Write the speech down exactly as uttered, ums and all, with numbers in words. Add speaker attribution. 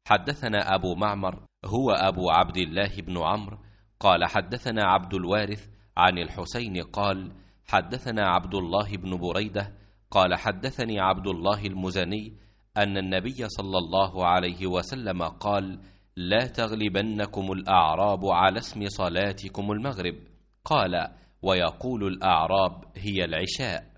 Speaker 1: حدثنا أبو معمر هو أبو عبد الله بن عمرو قال حدثنا عبد الوارث عن الحسين قال حدثنا عبد الله بن بريدة قال حدثني عبد الله المزني أن النبي صلى الله عليه وسلم قال لا تغلبنكم الأعراب على اسم صلاتكم المغرب. قال ويقول الأعراب هي العشاء.